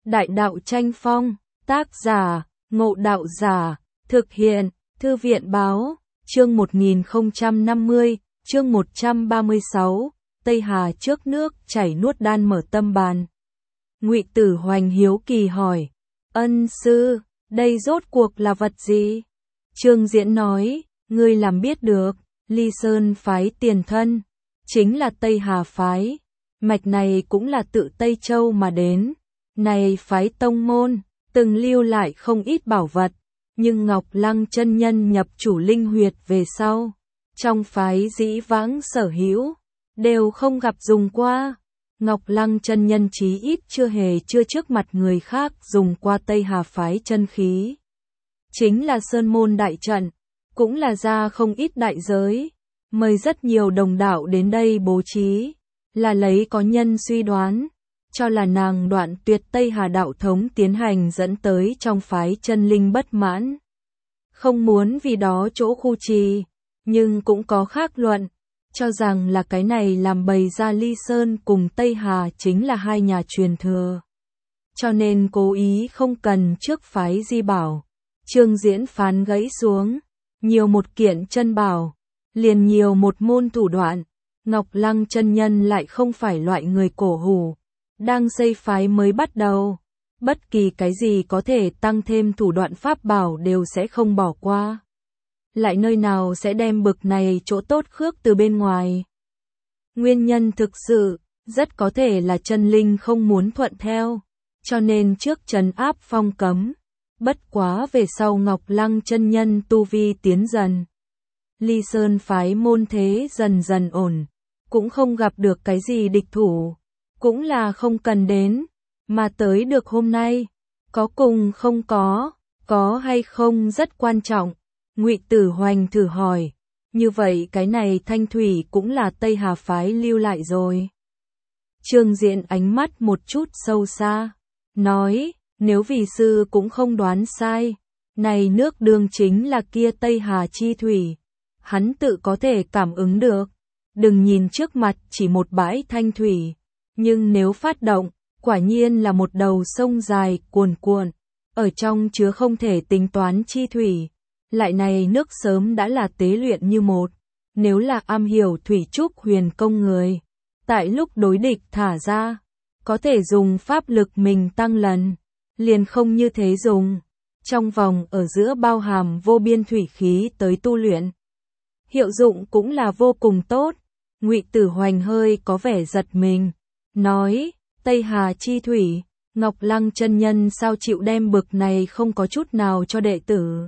Đại đạo tranh phong, tác giả, Ngộ Đạo Giả, thực hiện, Thư viện báo, chương 1050, chương 136, Tây Hà trước nước chảy nuốt đan mở tâm bàn. Ngụy Tử Hoành hiếu kỳ hỏi, ân sư, đây rốt cuộc là vật gì? Trương Diễn nói, ngươi làm biết được, Ly Sơn phái tiền thân, chính là Tây Hà phái, mạch này cũng là tự Tây Châu mà đến. Này phái tông môn, từng lưu lại không ít bảo vật, nhưng Ngọc Lăng chân nhân nhập chủ linh huyệt về sau, trong phái dĩ vãng sở hữu, đều không gặp dùng qua. Ngọc Lăng chân nhân chí ít chưa trước mặt người khác dùng qua Tây Hà phái chân khí. Chính là Sơn Môn đại trận, cũng là ra không ít đại giới, mời rất nhiều đồng đạo đến đây bố trí, là lấy có nhân suy đoán, cho là nàng đoạn tuyệt Tây Hà đạo thống tiến hành dẫn tới trong phái chân linh bất mãn. Không muốn vì đó chỗ khu trì, nhưng cũng có khác luận, cho rằng là cái này làm bày ra Ly Sơn cùng Tây Hà chính là hai nhà truyền thừa. Cho nên cố ý không cần trước phái di bảo. Trương Diễn phán gãy xuống, nhiều một kiện chân bảo, liền nhiều một môn thủ đoạn. Ngọc Lăng chân nhân lại không phải loại người cổ hủ, đang xây phái mới bắt đầu, bất kỳ cái gì có thể tăng thêm thủ đoạn pháp bảo đều sẽ không bỏ qua. Lại nơi nào sẽ đem bực này chỗ tốt khước từ bên ngoài. Nguyên nhân thực sự, rất có thể là chân linh không muốn thuận theo, cho nên trước trấn áp phong cấm. Bất quá về sau Ngọc Lăng chân nhân tu vi tiến dần. Ly Sơn phái môn thế dần dần ổn, cũng không gặp được cái gì địch thủ, cũng là không cần đến, mà tới được hôm nay, có cùng không có hay không rất quan trọng. Ngụy Tử Hoành thử hỏi, như vậy cái này thanh thủy cũng là Tây Hà phái lưu lại rồi. Trương Diễn ánh mắt một chút sâu xa, nói, nếu vì sư cũng không đoán sai, này nước đường chính là kia Tây Hà chi thủy, hắn tự có thể cảm ứng được, đừng nhìn trước mặt chỉ một bãi thanh thủy, nhưng nếu phát động, quả nhiên là một đầu sông dài cuồn cuộn, ở trong chứa không thể tính toán chi thủy, lại này nước sớm đã là tế luyện như một, nếu là am hiểu thủy trúc huyền công người, tại lúc đối địch thả ra, có thể dùng pháp lực mình tăng lần, liền không như thế dùng, trong vòng ở giữa bao hàm vô biên thủy khí tới tu luyện. Hiệu dụng cũng là vô cùng tốt. Ngụy Tử Hoành hơi có vẻ giật mình, nói, Tây Hà chi thủy, Ngọc Lăng chân nhân sao chịu đem bực này không có chút nào cho đệ tử.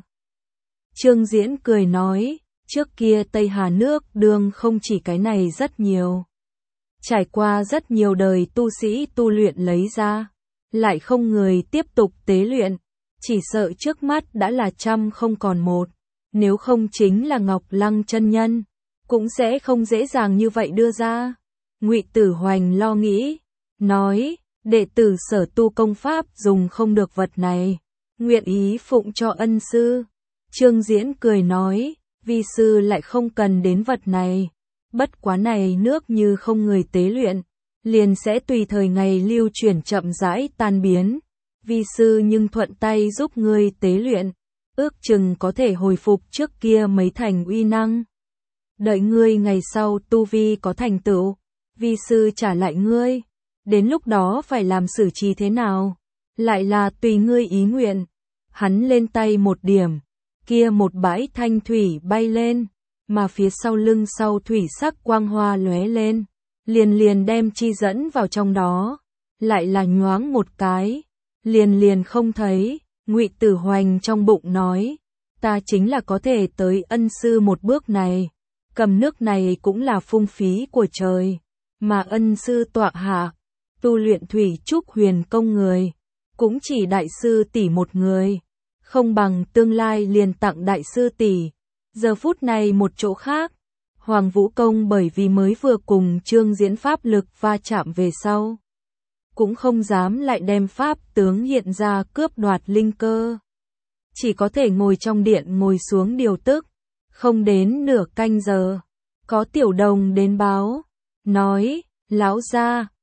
Trương Diễn cười nói, trước kia Tây Hà nước đường không chỉ cái này rất nhiều. Trải qua rất nhiều đời tu sĩ tu luyện lấy ra, lại không người tiếp tục tế luyện, chỉ sợ trước mắt đã là trăm không còn một, nếu không chính là Ngọc Lăng chân nhân, cũng sẽ không dễ dàng như vậy đưa ra. Ngụy Tử Hoành lo nghĩ, nói, đệ tử sở tu công pháp dùng không được vật này, nguyện ý phụng cho ân sư. Trương Diễn cười nói, vi sư lại không cần đến vật này, bất quá này nước như không người tế luyện, liền sẽ tùy thời ngày lưu chuyển chậm rãi tan biến, vi sư nhưng thuận tay giúp ngươi tế luyện, ước chừng có thể hồi phục trước kia mấy thành uy năng. Đợi ngươi ngày sau tu vi có thành tựu, vi sư trả lại ngươi, đến lúc đó phải làm xử trí thế nào, lại là tùy ngươi ý nguyện. Hắn lên tay một điểm, kia một bãi thanh thủy bay lên, mà phía sau lưng sau thủy sắc quang hoa lóe lên, liền đem chi dẫn vào trong đó, lại là nhoáng một cái, liền không thấy. Ngụy Tử Hoành trong bụng nói, ta chính là có thể tới ân sư một bước này, cầm nước này cũng là phung phí của trời, mà ân sư tọa hạ, tu luyện thủy trúc huyền công người, cũng chỉ đại sư tỷ một người, không bằng tương lai liền tặng đại sư tỷ. Giờ phút này một chỗ khác, Hoàng Vũ Công bởi vì mới vừa cùng Trương Diễn pháp lực va chạm về sau, cũng không dám lại đem pháp tướng hiện ra cướp đoạt linh cơ. Chỉ có thể ngồi trong điện ngồi xuống điều tức, không đến nửa canh giờ, có tiểu đồng đến báo, nói, lão gia,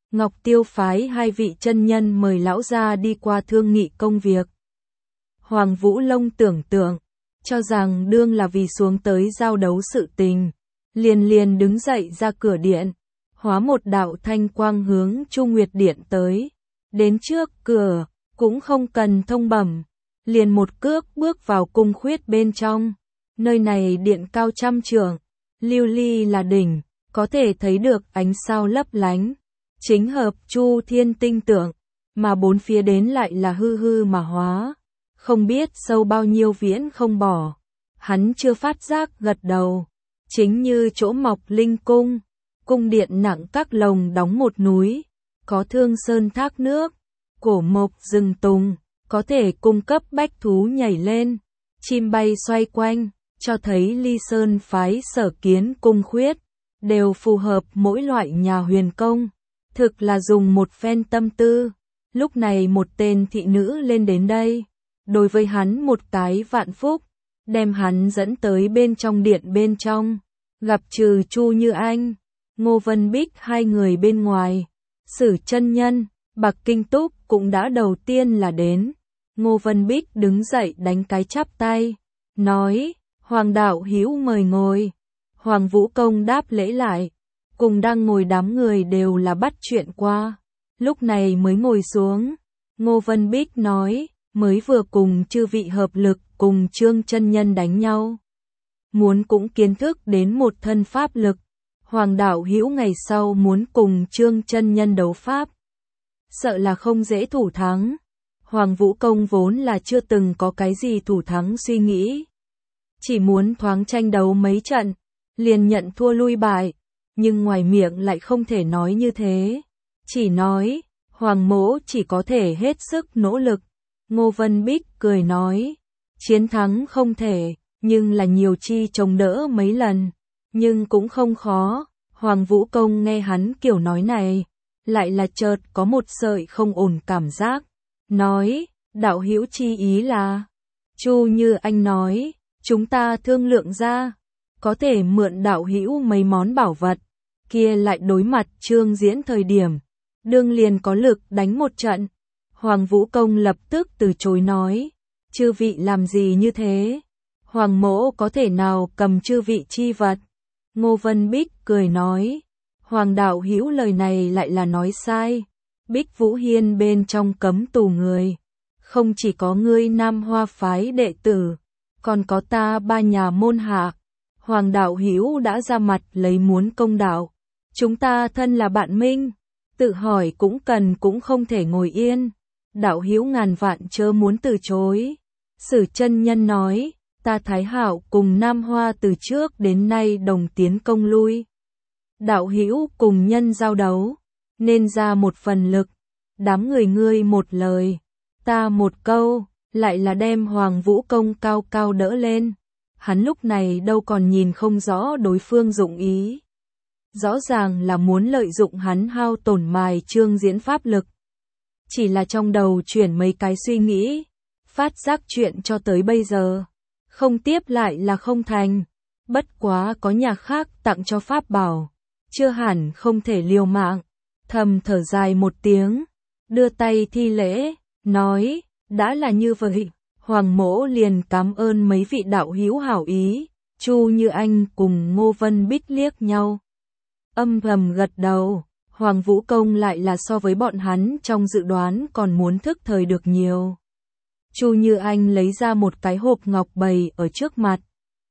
Ngọc Tiêu phái 2 vị chân nhân mời lão gia đi qua thương nghị công việc. Hoàng Vũ Lông tưởng tượng, cho rằng đương là vì xuống tới giao đấu sự tình, liền đứng dậy ra cửa điện, hóa một đạo thanh quang hướng Chu Nguyệt Điện tới, đến trước cửa, cũng không cần thông bẩm, liền một cước bước vào cung khuyết bên trong. Nơi này điện cao trăm trượng, lưu ly là đỉnh, có thể thấy được ánh sao lấp lánh, chính hợp Chu Thiên tinh tượng, mà bốn phía đến lại là hư mà hóa, không biết sâu bao nhiêu viễn không bỏ. Hắn chưa phát giác gật đầu, chính như chỗ mọc linh cung, cung điện nặng các lồng đóng một núi, có thương sơn thác nước, cổ mộc rừng tùng, có thể cung cấp bách thú nhảy lên, chim bay xoay quanh, cho thấy Ly Sơn phái sở kiến cung khuyết, đều phù hợp mỗi loại nhà huyền công, thực là dùng một phen tâm tư. Lúc này một tên thị nữ lên đến đây, đối với hắn một cái vạn phúc, đem hắn dẫn tới bên trong điện bên trong, gặp trừ Chu Như Anh, Ngô Vân Bích 2 người bên ngoài, Sử chân nhân, Bạc Kinh Túc cũng đã đầu tiên là đến. Ngô Vân Bích đứng dậy đánh cái chắp tay, nói, Hoàng đạo hữu mời ngồi. Hoàng Vũ Công đáp lễ lại, cùng đang ngồi đám người đều là bắt chuyện qua, lúc này mới ngồi xuống. Ngô Vân Bích nói, mới vừa cùng chư vị hợp lực cùng Trương chân nhân đánh nhau, muốn cũng kiến thức đến một thân pháp lực. Hoàng đạo hữu ngày sau muốn cùng Trương chân nhân đấu pháp, sợ là không dễ thủ thắng. Hoàng Vũ Công vốn là chưa từng có cái gì thủ thắng suy nghĩ, chỉ muốn thoáng tranh đấu mấy trận, liền nhận thua lui bại, nhưng ngoài miệng lại không thể nói như thế, chỉ nói, Hoàng mỗ chỉ có thể hết sức nỗ lực. Ngô Vân Bích cười nói, chiến thắng không thể, nhưng là nhiều chi chống đỡ mấy lần, nhưng cũng không khó. Hoàng Vũ Công nghe hắn kiểu nói này, lại là chợt có một sợi không ổn cảm giác, nói, đạo hữu chi ý là, Chu Như Anh nói, chúng ta thương lượng ra, có thể mượn đạo hữu mấy món bảo vật, kia lại đối mặt Trương Diễn thời điểm, đương liền có lực đánh một trận. Hoàng Vũ Công lập tức từ chối nói, chư vị làm gì như thế, Hoàng mỗ có thể nào cầm chư vị chi vật. Ngô Vân Bích cười nói, Hoàng đạo hữu lời này lại là nói sai, Bích Vũ Hiên bên trong cấm tù người, không chỉ có ngươi Nam Hoa phái đệ tử, còn có ta 3 nhà môn hạ. Hoàng đạo hữu đã ra mặt lấy muốn công đạo, chúng ta thân là bạn minh, tự hỏi cũng không thể ngồi yên, đạo hữu ngàn vạn chớ muốn từ chối. Sử chân nhân nói, ta Thái Hạo cùng Nam Hoa từ trước đến nay đồng tiến công lui, đạo hữu cùng nhân giao đấu, nên ra một phần lực, đám người ngươi một lời, ta một câu, lại là đem Hoàng Vũ Công cao cao đỡ lên. Hắn lúc này đâu còn nhìn không rõ đối phương dụng ý, rõ ràng là muốn lợi dụng hắn hao tổn mài Trương Diễn pháp lực. Chỉ là trong đầu chuyển mấy cái suy nghĩ, phát giác chuyện cho tới bây giờ, không tiếp lại là không thành, bất quá có nhà khác tặng cho pháp bảo, chưa hẳn không thể liều mạng. Thầm thở dài một tiếng, đưa tay thi lễ, nói, đã là như vậy, Hoàng mỗ liền cảm ơn mấy vị đạo hữu hảo ý. Chu Như Anh cùng Ngô Vân Bích liếc nhau, âm thầm gật đầu. Hoàng Vũ Công lại là so với bọn hắn trong dự đoán còn muốn thức thời được nhiều. Chu Như Anh lấy ra một cái hộp ngọc bày ở trước mặt,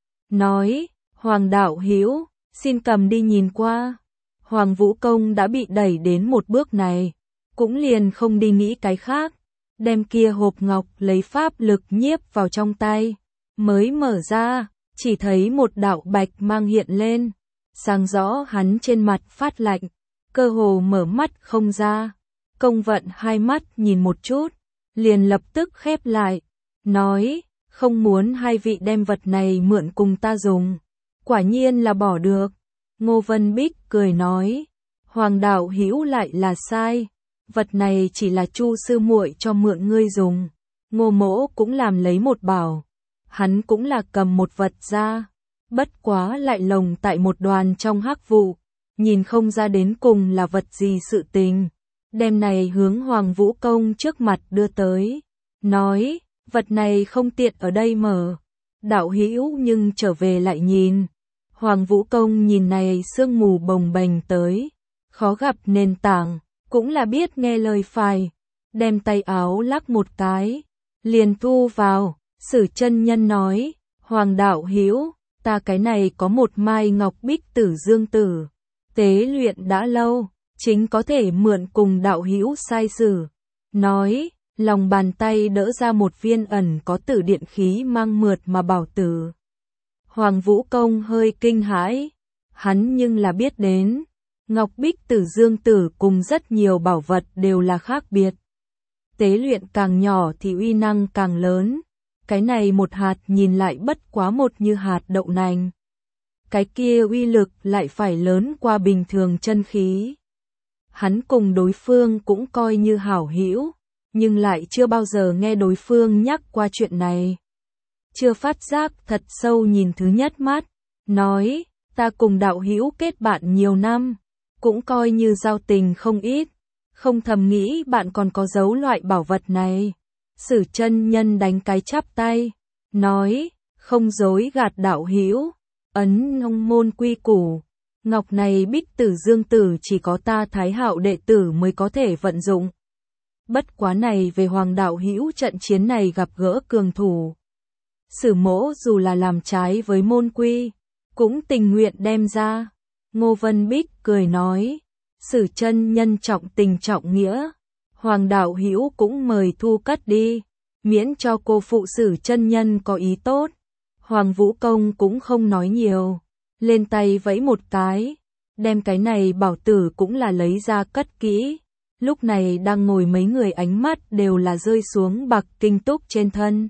nói, Hoàng đạo hữu, xin cầm đi nhìn qua. Hoàng Vũ Công đã bị đẩy đến một bước này, cũng liền không đi nghĩ cái khác, đem kia hộp ngọc lấy pháp lực nhiếp vào trong tay, mới mở ra, chỉ thấy một đạo bạch mang hiện lên, sáng rõ hắn trên mặt phát lạnh, cơ hồ mở mắt không ra. Công Vận 2 mắt nhìn một chút, liền lập tức khép lại, nói, không muốn 2 vị đem vật này mượn cùng ta dùng, quả nhiên là bỏ được. Ngô Vân Bích cười nói, Hoàng đạo hữu lại là sai, vật này chỉ là Chu sư muội cho mượn ngươi dùng. Ngô mỗ cũng làm lấy một bảo, hắn cũng là cầm một vật ra, bất quá lại lồng tại một đoàn trong hắc vụ, nhìn không ra đến cùng là vật gì sự tình. đem này hướng Hoàng Vũ Công trước mặt đưa tới, nói, vật này không tiện ở đây mở. Đạo hữu nhưng trở về lại nhìn. Hoàng Vũ Công nhìn này sương mù bồng bềnh tới, khó gặp nền tảng, cũng là biết nghe lời phải, đem tay áo lắc một cái, liền thu vào. Sử chân nhân nói, Hoàng đạo hữu, ta cái này có một mai ngọc bích tử dương tử, tế luyện đã lâu, chính có thể mượn cùng đạo hữu sai sử. Nói, lòng bàn tay đỡ ra một viên ẩn có tử điện khí mang mượt mà bảo tử. Hoàng Vũ Công hơi kinh hãi, hắn nhưng là biết đến, ngọc bích tử dương tử cùng rất nhiều bảo vật đều là khác biệt. Tế luyện càng nhỏ thì uy năng càng lớn, cái này một hạt nhìn lại bất quá một như hạt đậu nành. Cái kia uy lực lại phải lớn qua bình thường chân khí. Hắn cùng đối phương cũng coi như hảo hữu, nhưng lại chưa bao giờ nghe đối phương nhắc qua chuyện này. Chưa phát giác thật sâu nhìn thứ nhất mắt, nói, ta cùng đạo hữu kết bạn nhiều năm, cũng coi như giao tình không ít, không thầm nghĩ bạn còn có giấu loại bảo vật này. Sử chân nhân đánh cái chắp tay, nói, không dối gạt đạo hữu, ấn nông môn quy củ, ngọc này bích tử dương tử chỉ có ta Thái Hạo đệ tử mới có thể vận dụng. Bất quá này về Hoàng đạo hữu trận chiến này gặp gỡ cường thủ. Sử mỗ dù là làm trái với môn quy, cũng tình nguyện đem ra. Ngô Vân Bích cười nói, Sử chân nhân trọng tình trọng nghĩa, Hoàng đạo hữu cũng mời thu cất đi, miễn cho cô phụ Sử chân nhân có ý tốt. Hoàng Vũ Công cũng không nói nhiều, lên tay vẫy một cái, đem cái này bảo tử cũng là lấy ra cất kỹ. Lúc này đang ngồi mấy người ánh mắt đều là rơi xuống Bạc Kinh Túc trên thân.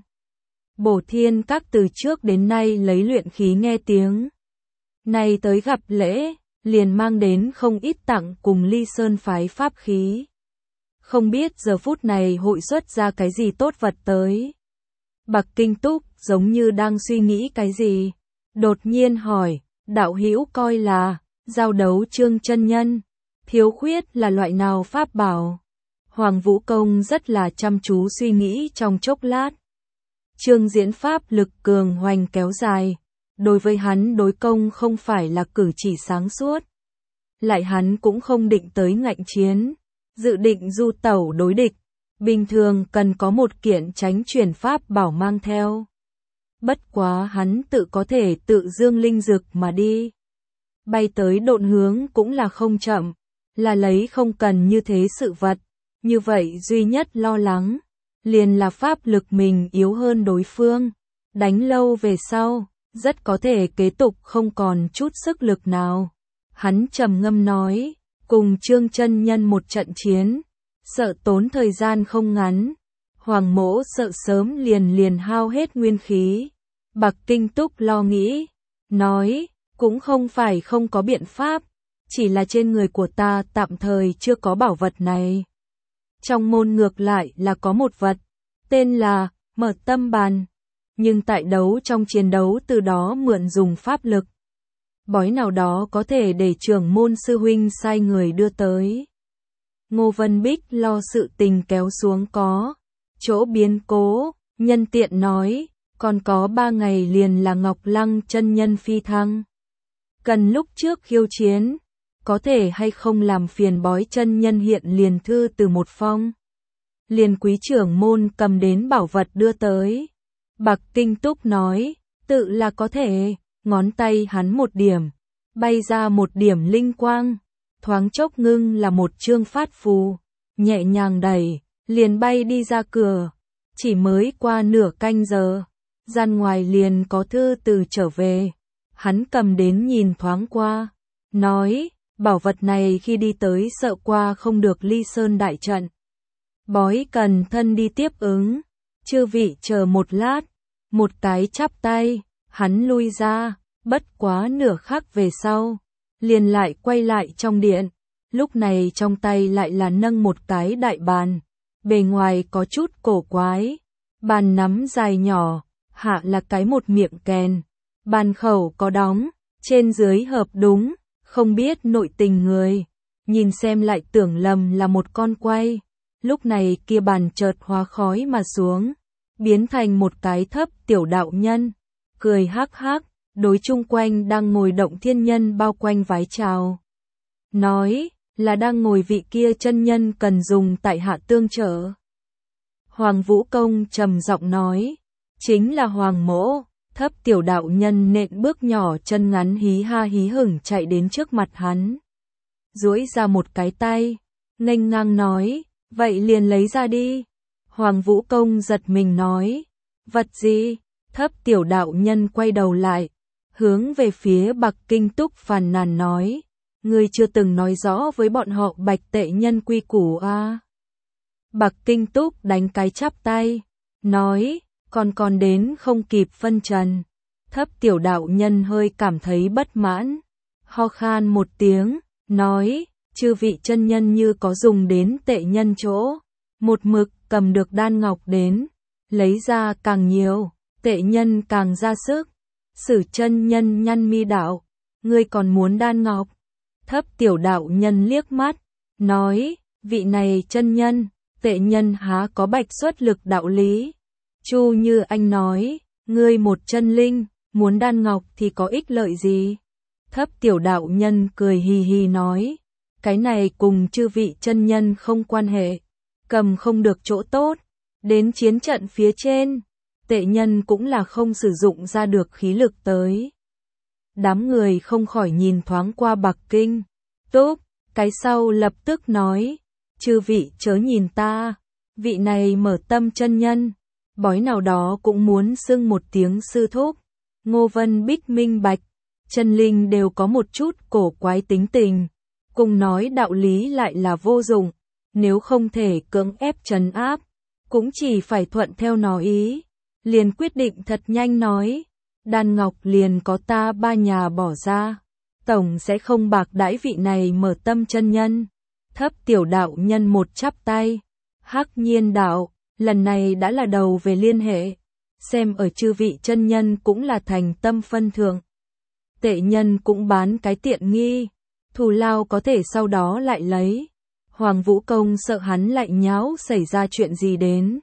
Bổ Thiên Các từ trước đến nay lấy luyện khí nghe tiếng. Này tới gặp lễ, liền mang đến không ít tặng cùng Ly Sơn phái pháp khí. Không biết giờ phút này hội xuất ra cái gì tốt vật tới. Bạc Kinh Túc giống như đang suy nghĩ cái gì. Đột nhiên hỏi, đạo hữu coi là, giao đấu Trương chân nhân. Thiếu khuyết là loại nào pháp bảo? Hoàng Vũ Công rất là chăm chú suy nghĩ trong chốc lát. Trương diễn pháp lực cường hoành kéo dài. Đối với hắn đối công không phải là cử chỉ sáng suốt. Lại hắn cũng không định tới ngạnh chiến. Dự định du tẩu đối địch. Bình thường cần có một kiện tránh chuyển pháp bảo mang theo. Bất quá hắn tự có thể tự dương linh dực mà đi. Bay tới độn hướng cũng là không chậm. Là lấy không cần như thế sự vật, như vậy duy nhất lo lắng, liền là pháp lực mình yếu hơn đối phương, đánh lâu về sau, rất có thể kế tục không còn chút sức lực nào. Hắn trầm ngâm nói, cùng Trương chân nhân một trận chiến, sợ tốn thời gian không ngắn, Hoàng mỗ sợ sớm liền hao hết nguyên khí. Bạc Kinh Túc lo nghĩ, nói, cũng không phải không có biện pháp. Chỉ là trên người của ta tạm thời chưa có bảo vật này. Trong môn ngược lại là có một vật, tên là Mở Tâm Bàn, nhưng tại đấu trong chiến đấu từ đó mượn dùng pháp lực. Bói nào đó có thể để trưởng môn sư huynh sai người đưa tới. Ngô Vân Bích lo sự tình kéo xuống có chỗ biến cố, nhân tiện nói, còn có 3 ngày liền là Ngọc Lăng chân nhân phi thăng. Cần lúc trước khiêu chiến. Có thể hay không làm phiền bói chân nhân hiện liền thư từ một phong. Liền quý trưởng môn cầm đến bảo vật đưa tới. Bạc Kinh Túc nói, tự là có thể, ngón tay hắn một điểm, bay ra một điểm linh quang, thoáng chốc ngưng là một chương phát phù, nhẹ nhàng đẩy, liền bay đi ra cửa. Chỉ mới qua nửa canh giờ, gian ngoài liền có thư từ trở về. Hắn cầm đến nhìn thoáng qua, nói, bảo vật này khi đi tới sợ qua không được Ly Sơn đại trận. Bói cần thân đi tiếp ứng. Chư vị chờ một lát. Một cái chắp tay. Hắn lui ra. Bất quá nửa khắc về sau. Liền lại quay lại trong điện. Lúc này trong tay lại là nâng một cái đại bàn. Bề ngoài có chút cổ quái. Bàn nắm dài nhỏ. Hạ là cái một miệng kèn. Bàn khẩu có đóng. Trên dưới hợp đúng. Không biết nội tình người, nhìn xem lại tưởng lầm là một con quay. Lúc này kia bàn chợt hóa khói mà xuống, biến thành một cái thấp tiểu đạo nhân, cười hắc hắc, đối chung quanh đang ngồi Động Thiên Nhân bao quanh vái chào. Nói, là đang ngồi vị kia chân nhân cần dùng tại hạ tương trợ. Hoàng Vũ Công trầm giọng nói, chính là Hoàng Mỗ. Thấp tiểu đạo nhân nện bước nhỏ chân ngắn hí ha hí hửng chạy đến trước mặt hắn. Duỗi ra một cái tay, nghênh ngang nói, vậy liền lấy ra đi. Hoàng Vũ Công giật mình nói, vật gì? Thấp tiểu đạo nhân quay đầu lại, hướng về phía Bạc Kinh Túc phàn nàn nói, ngươi chưa từng nói rõ với bọn họ Bạch Tệ Nhân quy củ à. Bạc Kinh Túc đánh cái chắp tay, nói, còn đến không kịp phân trần. Thấp tiểu đạo nhân hơi cảm thấy bất mãn, ho khan một tiếng, nói, chư vị chân nhân như có dùng đến Tệ Nhân chỗ, một mực cầm được đan ngọc đến, lấy ra càng nhiều, Tệ Nhân càng ra sức. Sử chân nhân nhăn mi đạo, ngươi còn muốn đan ngọc? Thấp tiểu đạo nhân liếc mắt, nói, vị này chân nhân, Tệ Nhân há có bạch xuất lực đạo lý. Chu Như Anh nói, ngươi một chân linh, muốn đan ngọc thì có ích lợi gì? Thấp tiểu đạo nhân cười hì hì nói, cái này cùng chư vị chân nhân không quan hệ, cầm không được chỗ tốt, đến chiến trận phía trên, Tệ Nhân cũng là không sử dụng ra được khí lực tới. Đám người không khỏi nhìn thoáng qua Bạc Kinh Túc, cái sau lập tức nói, chư vị chớ nhìn ta, vị này mở tâm chân nhân, bói nào đó cũng muốn xưng một tiếng sư thúc. Ngô Vân Bích minh bạch, chân linh đều có một chút cổ quái tính tình, cùng nói đạo lý lại là vô dụng, nếu không thể cưỡng ép trấn áp, cũng chỉ phải thuận theo nó ý. Liền quyết định thật nhanh nói, đan ngọc liền có ta ba nhà bỏ ra, tổng sẽ không bạc đãi vị này mở tâm chân nhân. Thấp tiểu đạo nhân một chắp tay, hắc nhiên đạo, lần này đã là đầu về liên hệ, xem ở chư vị chân nhân cũng là thành tâm phân thượng. Tệ Nhân cũng bán cái tiện nghi, thù lao có thể sau đó lại lấy. Hoàng Vũ Công sợ hắn lại nháo xảy ra chuyện gì đến.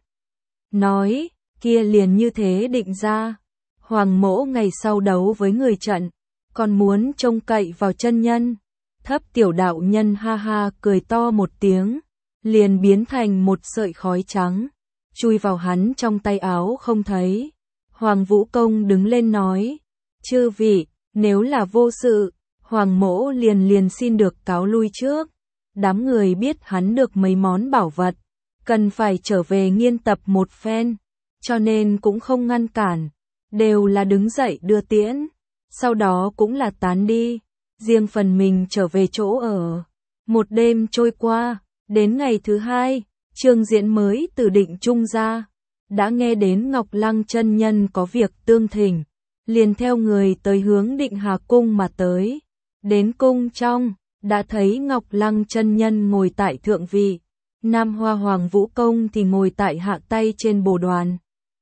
Nói, kia liền như thế định ra. Hoàng Mỗ ngày sau đấu với người trận, còn muốn trông cậy vào chân nhân. Thấp tiểu đạo nhân ha ha cười to một tiếng, liền biến thành một sợi khói trắng, chui vào hắn trong tay áo không thấy. Hoàng Vũ Công đứng lên nói, chư vị, nếu là vô sự, Hoàng Mỗ liền xin được cáo lui trước. Đám người biết hắn được mấy món bảo vật, cần phải trở về nghiên tập một phen, cho nên cũng không ngăn cản, đều là đứng dậy đưa tiễn, sau đó cũng là tán đi, riêng phần mình trở về chỗ ở. Một đêm trôi qua, đến ngày thứ hai, Trương Diễn mới từ Định Trung ra, đã nghe đến Ngọc Lăng chân nhân có việc tương thỉnh, liền theo người tới hướng Định Hà cung mà tới. Đến cung trong, đã thấy Ngọc Lăng chân nhân ngồi tại thượng vị, Nam Hoa Hoàng Vũ Công thì ngồi tại hạ tay trên bồ đoàn.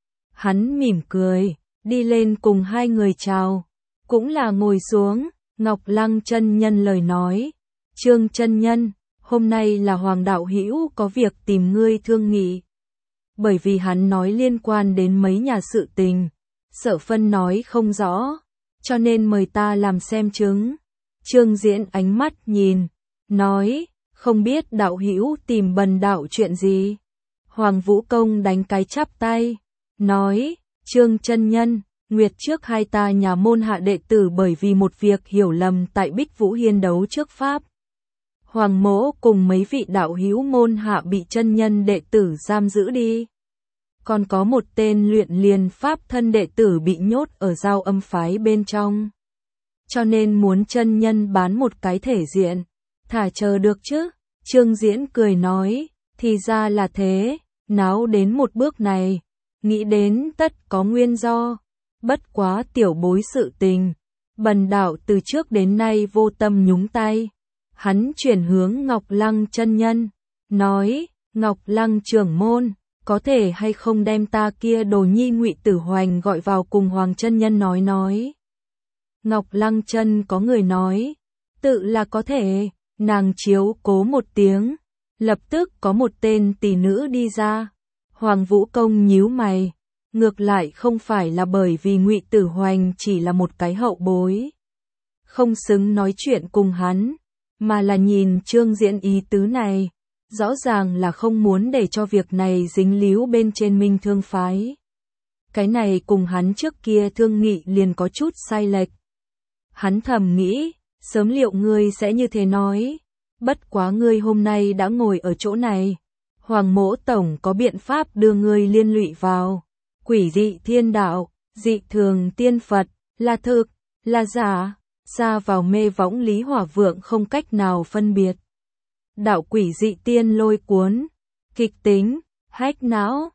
Hắn mỉm cười, đi lên cùng hai người chào, cũng là ngồi xuống. Ngọc Lăng chân nhân lời nói, Trương chân nhân, hôm nay là Hoàng đạo hữu có việc tìm ngươi thương nghị. Bởi vì hắn nói liên quan đến mấy nhà sự tình, sợ phân nói không rõ, cho nên mời ta làm xem chứng. Trương Diễn ánh mắt nhìn, nói, không biết đạo hữu tìm bần đạo chuyện gì. Hoàng Vũ Công đánh cái chắp tay, nói, Trương chân nhân, Nguyệt trước hai ta nhà môn hạ đệ tử bởi vì một việc hiểu lầm tại Bích Vũ Hiên đấu trước Pháp. Hoàng Mỗ cùng mấy vị đạo hữu môn hạ bị chân nhân đệ tử giam giữ đi. Còn có một tên luyện liền Pháp thân đệ tử bị nhốt ở Giao Âm phái bên trong. Cho nên muốn chân nhân bán một cái thể diện, thả chờ được chứ. Trương Diễn cười nói, thì ra là thế, náo đến một bước này, nghĩ đến tất có nguyên do. Bất quá tiểu bối sự tình, bần đạo từ trước đến nay vô tâm nhúng tay. Hắn chuyển hướng Ngọc Lăng chân nhân, nói, Ngọc Lăng trưởng môn, có thể hay không đem ta kia đồ nhi Ngụy Tử Hoành gọi vào cùng Hoàng chân nhân nói. Ngọc Lăng chân có người nói, tự là có thể, Nàng chiếu cố một tiếng, lập tức có một tên tỷ nữ đi ra. Hoàng Vũ Công nhíu mày, ngược lại không phải là bởi vì Ngụy Tử Hoành chỉ là một cái hậu bối, không xứng nói chuyện cùng hắn, mà là nhìn Trương Diễn ý tứ này, rõ ràng là không muốn để cho việc này dính líu bên trên Minh Thương phái. Cái này cùng hắn trước kia thương nghị liền có chút sai lệch. Hắn thầm nghĩ, sớm liệu ngươi sẽ như thế nói, bất quá ngươi hôm nay đã ngồi ở chỗ này, Hoàng Mỗ tổng có biện pháp đưa ngươi liên lụy vào. Quỷ dị thiên đạo, dị thường tiên Phật, là thực, là giả, xa vào mê võng Lý Hỏa Vượng không cách nào phân biệt. Đạo quỷ dị tiên lôi cuốn, kịch tính, hách não,